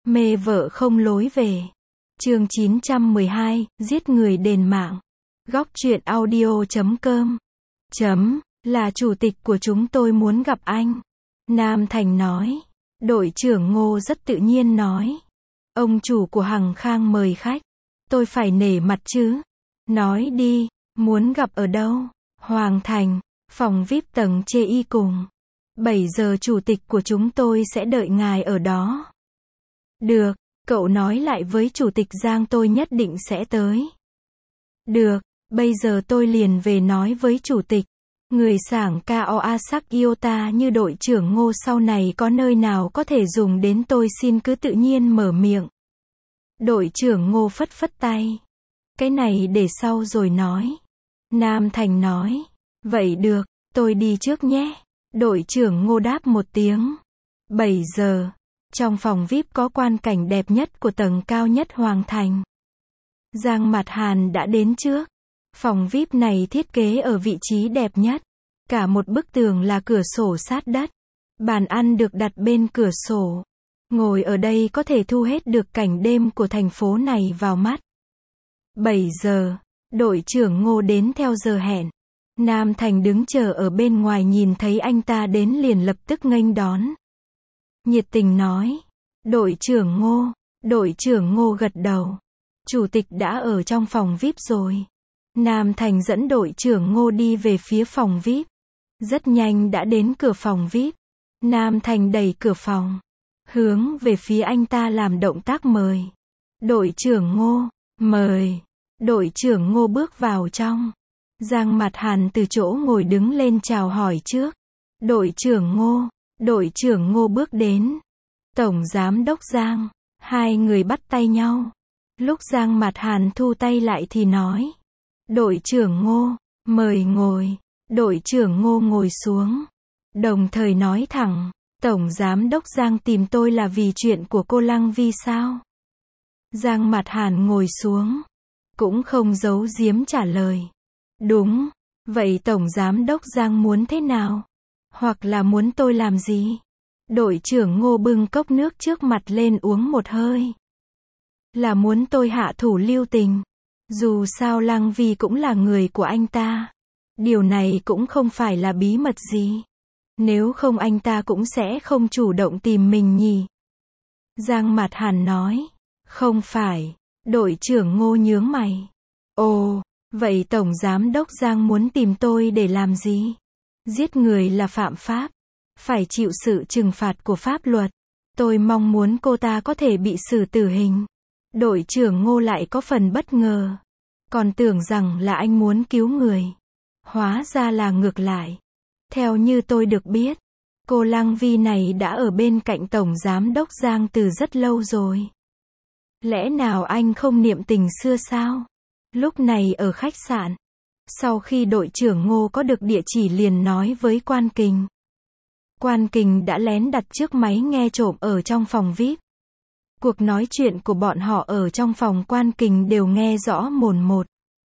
Mê vợ không lối về. Chương 912, giết người đền mạng. Góc truyện audio.com. Là chủ tịch của chúng tôi muốn gặp anh. Nam Thành nói. Đội trưởng Ngô rất tự nhiên nói. Ông chủ của Hằng Khang mời khách. Tôi phải nể mặt chứ. Nói đi, muốn gặp ở đâu? Hoàng Thành, phòng VIP tầng chê y cùng. 7 giờ chủ tịch của chúng tôi sẽ đợi ngài ở đó. Được, cậu nói lại với chủ tịch Giang tôi nhất định sẽ tới. Được, bây giờ tôi liền về nói với chủ tịch. Người sảng Kao Asak Iota như đội trưởng Ngô sau này có nơi nào có thể dùng đến tôi xin cứ tự nhiên mở miệng. Đội trưởng Ngô phất phất tay. Cái này để sau rồi nói. Nam Thành nói. Vậy được, tôi đi trước nhé. Đội trưởng Ngô đáp một tiếng. 7 giờ. Trong phòng VIP có quan cảnh đẹp nhất của tầng cao nhất Hoàng Thành. Giang Mạt Hàn đã đến trước. Phòng VIP này thiết kế ở vị trí đẹp nhất. Cả một bức tường là cửa sổ sát đất. Bàn ăn được đặt bên cửa sổ. Ngồi ở đây có thể thu hết được cảnh đêm của thành phố này vào mắt. 7 giờ. Đội trưởng Ngô đến theo giờ hẹn. Nam Thành đứng chờ ở bên ngoài nhìn thấy anh ta đến liền lập tức nghênh đón. Nhiệt tình nói. Đội trưởng Ngô. Đội trưởng Ngô gật đầu. Chủ tịch đã ở trong phòng VIP rồi. Nam Thành dẫn đội trưởng Ngô đi về phía phòng VIP. Rất nhanh đã đến cửa phòng VIP. Nam Thành đẩy cửa phòng. Hướng về phía anh ta làm động tác mời. Đội trưởng Ngô, mời. Đội trưởng Ngô bước vào trong. Giang Mạt Hàn từ chỗ ngồi đứng lên chào hỏi trước. Đội trưởng Ngô. Đội trưởng Ngô bước đến. Tổng giám đốc Giang. Hai người bắt tay nhau. Lúc Giang Mạt Hàn thu tay lại thì nói. Đội trưởng Ngô, mời ngồi. Đội trưởng Ngô ngồi xuống. Đồng thời nói thẳng. Tổng giám đốc Giang tìm tôi là vì chuyện của cô Lăng Vi sao? Giang Mạt Hàn ngồi xuống. Cũng không giấu giếm trả lời. Đúng. Vậy Tổng giám đốc Giang muốn thế nào? Hoặc là muốn tôi làm gì? Đội trưởng Ngô bưng cốc nước trước mặt lên uống một hơi. Là muốn tôi hạ thủ lưu tình. Dù sao Lăng Vi cũng là người của anh ta. Điều này cũng không phải là bí mật gì. Nếu không anh ta cũng sẽ không chủ động tìm mình nhỉ. Giang Mạt Hàn nói. Không phải. Đội trưởng Ngô nhướng mày. Ồ, vậy Tổng giám đốc Giang muốn tìm tôi để làm gì? Giết người là phạm pháp. Phải chịu sự trừng phạt của pháp luật. Tôi mong muốn cô ta có thể bị xử tử hình. Đội trưởng Ngô lại có phần bất ngờ. Còn tưởng rằng là anh muốn cứu người. Hóa ra là ngược lại. Theo như tôi được biết, cô Lăng Vi này đã ở bên cạnh Tổng giám đốc Giang từ rất lâu rồi. Lẽ nào anh không niệm tình xưa sao? Lúc này ở khách sạn. Sau khi đội trưởng Ngô có được địa chỉ liền nói với Quan Kình. Quan Kình đã lén đặt chiếc máy nghe trộm ở trong phòng VIP. Cuộc nói chuyện của bọn họ ở trong phòng Quan Kình đều nghe rõ mồn một.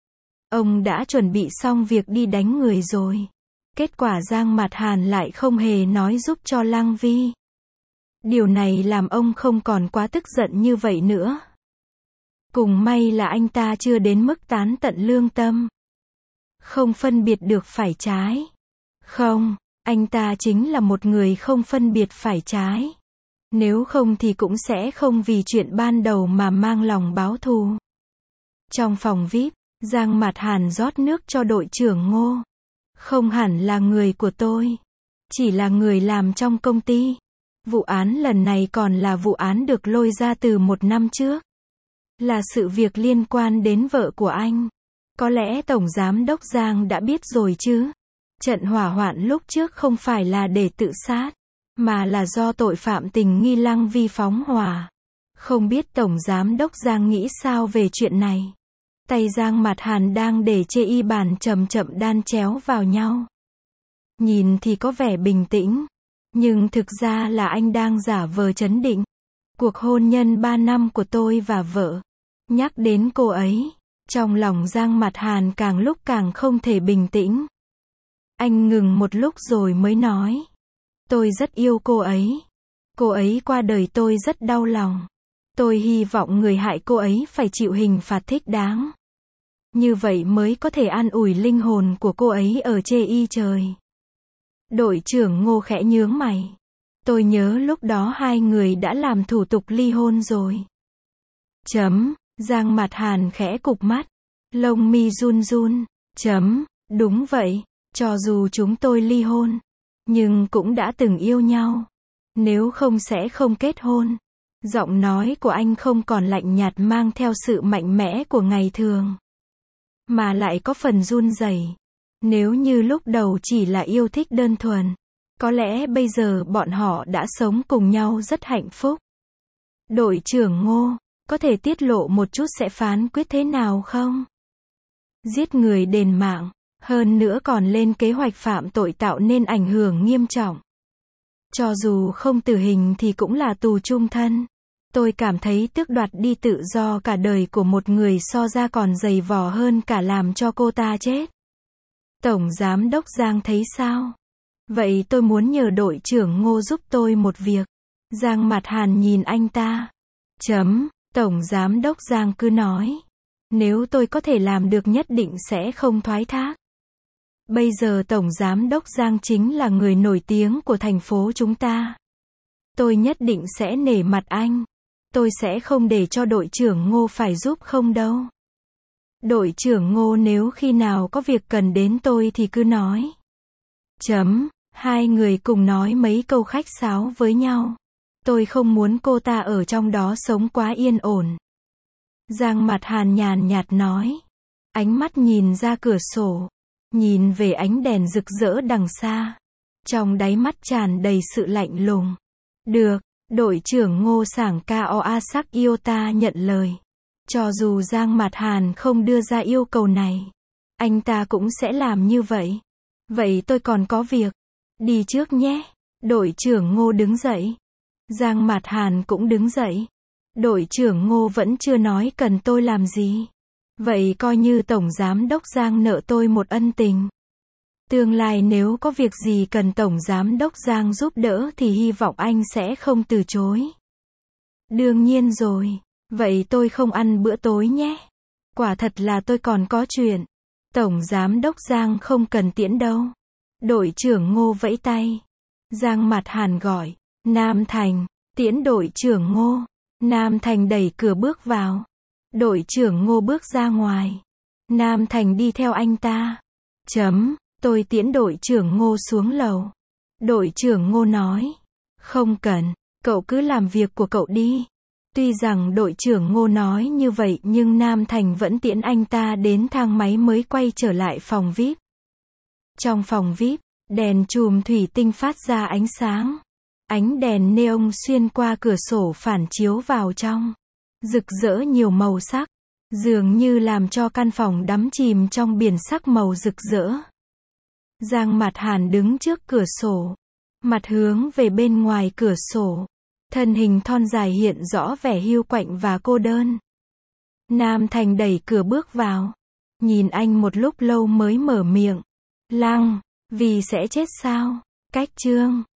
Ông đã chuẩn bị xong việc đi đánh người rồi. Kết quả Giang Mạt Hàn lại không hề nói giúp cho Lăng Vi. Điều này làm ông không còn quá tức giận như vậy nữa. Cùng may là anh ta chưa đến mức tán tận lương tâm. Không phân biệt được phải trái. Không, anh ta chính là một người không phân biệt phải trái. Nếu không thì cũng sẽ không vì chuyện ban đầu mà mang lòng báo thù. Trong phòng VIP, Giang Mạt Hàn rót nước cho đội trưởng Ngô. Không hẳn là người của tôi. Chỉ là người làm trong công ty. Vụ án lần này còn là vụ án được lôi ra từ 1 năm trước. Là sự việc liên quan đến vợ của anh. Có lẽ Tổng giám đốc Giang đã biết rồi chứ. Trận hỏa hoạn lúc trước không phải là để tự sát. Mà là do tội phạm tình nghi Lăng Vi phóng hỏa. Không biết Tổng giám đốc Giang nghĩ sao về chuyện này. Tay Giang Mạt Hàn đang để chê y bàn chậm chậm đan chéo vào nhau. Nhìn thì có vẻ bình tĩnh. Nhưng thực ra là anh đang giả vờ trấn định. Cuộc hôn nhân 3 năm của tôi và vợ. Nhắc đến cô ấy. Trong lòng Giang Mạt Hàn càng lúc càng không thể bình tĩnh. Anh ngừng một lúc rồi mới nói. Tôi rất yêu cô ấy. Cô ấy qua đời tôi rất đau lòng. Tôi hy vọng người hại cô ấy phải chịu hình phạt thích đáng. Như vậy mới có thể an ủi linh hồn của cô ấy ở chê y trời. Đội trưởng Ngô khẽ nhướng mày. Tôi nhớ lúc đó hai người đã làm thủ tục ly hôn rồi. Giang Mạt Hàn khẽ cụp mắt. Lông mi run run. Đúng vậy. Cho dù chúng tôi ly hôn, nhưng cũng đã từng yêu nhau. Nếu không sẽ không kết hôn. Giọng nói của anh không còn lạnh nhạt mang theo sự mạnh mẽ của ngày thường, mà lại có phần run rẩy. Nếu như lúc đầu chỉ là yêu thích đơn thuần, có lẽ bây giờ bọn họ đã sống cùng nhau rất hạnh phúc. Đội trưởng Ngô, có thể tiết lộ một chút sẽ phán quyết thế nào không? Giết người đền mạng, hơn nữa còn lên kế hoạch phạm tội tạo nên ảnh hưởng nghiêm trọng. Cho dù không tử hình thì cũng là tù chung thân. Tôi cảm thấy tước đoạt đi tự do cả đời của một người so ra còn dày vò hơn cả làm cho cô ta chết. Tổng Giám đốc Giang thấy sao? Vậy tôi muốn nhờ đội trưởng Ngô giúp tôi một việc. Giang Mạt Hàn nhìn anh ta. Tổng Giám đốc Giang cứ nói. Nếu tôi có thể làm được nhất định sẽ không thoái thác. Bây giờ Tổng Giám đốc Giang chính là người nổi tiếng của thành phố chúng ta. Tôi nhất định sẽ nể mặt anh. Tôi sẽ không để cho đội trưởng Ngô phải giúp không đâu. Đội trưởng Ngô nếu khi nào có việc cần đến tôi thì cứ nói. Hai người cùng nói mấy câu khách sáo với nhau. Tôi không muốn cô ta ở trong đó sống quá yên ổn. Giang Mạt Hàn nhàn nhạt nói. Ánh mắt nhìn ra cửa sổ. Nhìn về ánh đèn rực rỡ đằng xa. Trong đáy mắt tràn đầy sự lạnh lùng. Được, đội trưởng Ngô Sảng Kao Asak Iota nhận lời. Cho dù Giang Mạt Hàn không đưa ra yêu cầu này, anh ta cũng sẽ làm như vậy. Vậy tôi còn có việc. Đi trước nhé. Đội trưởng Ngô đứng dậy. Giang Mạt Hàn cũng đứng dậy. Đội trưởng Ngô vẫn chưa nói cần tôi làm gì. Vậy coi như Tổng Giám đốc Giang nợ tôi một ân tình. Tương lai nếu có việc gì cần Tổng Giám đốc Giang giúp đỡ thì hy vọng anh sẽ không từ chối. Đương nhiên rồi. Vậy tôi không ăn bữa tối nhé. Quả thật là tôi còn có chuyện. Tổng Giám đốc Giang không cần tiễn đâu. Đội trưởng Ngô vẫy tay. Giang Mạt Hàn gọi. Nam Thành, tiễn đội trưởng Ngô. Nam Thành đẩy cửa bước vào. Đội trưởng Ngô bước ra ngoài. Nam Thành đi theo anh ta. Tôi tiễn đội trưởng Ngô xuống lầu. Đội trưởng Ngô nói. Không cần, cậu cứ làm việc của cậu đi. Tuy rằng đội trưởng Ngô nói như vậy nhưng Nam Thành vẫn tiễn anh ta đến thang máy mới quay trở lại phòng VIP. Trong phòng VIP, đèn chùm thủy tinh phát ra ánh sáng. Ánh đèn neon xuyên qua cửa sổ phản chiếu vào trong. Rực rỡ nhiều màu sắc. Dường như làm cho căn phòng đắm chìm trong biển sắc màu rực rỡ. Giang Mạt Hàn đứng trước cửa sổ. Mặt hướng về bên ngoài cửa sổ. Thân hình thon dài hiện rõ vẻ hiu quạnh và cô đơn. Nam Thành đẩy cửa bước vào. Nhìn anh một lúc lâu mới mở miệng. Lăng, vì sẽ chết sao? Cách chương